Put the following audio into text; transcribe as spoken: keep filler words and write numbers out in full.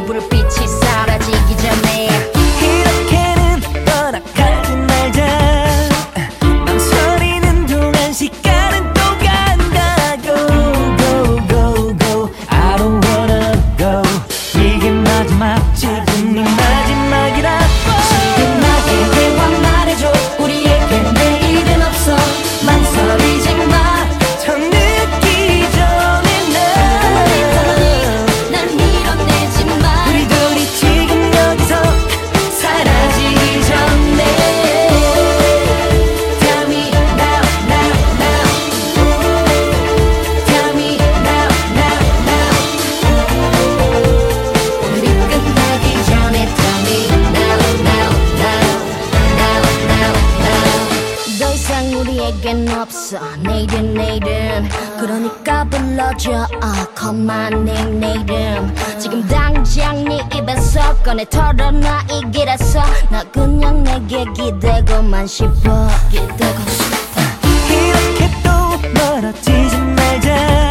이 불빛이 사라지기 전에 이렇게는 떠나가지 말자. 망설이는 동안 시간은 또 간다. Go go go go I don't wanna go. 이게 마지막 지금이 마지막이라고. 지금 나에게 와 말해줘. 우리에게 내일은 없어. 망설이지 마. 더 늦기 전에 난 밀어내지 마. 우리 둘이 지금 여기서 사라지기 전에 Tell me now now now Tell me now now now 우리 끝나기 전에 Tell me now now now now now now 더 이상 우리에겐 없어 내일은 내일은 그러니까 불러줘 uh, Call my name 내 이름 지금 당장 네 입에서 꺼내 털어놔 이 길에서 나 그냥 내게 기대고만 싶어 기대고 싶어 이렇게 또 멀어지지 말자.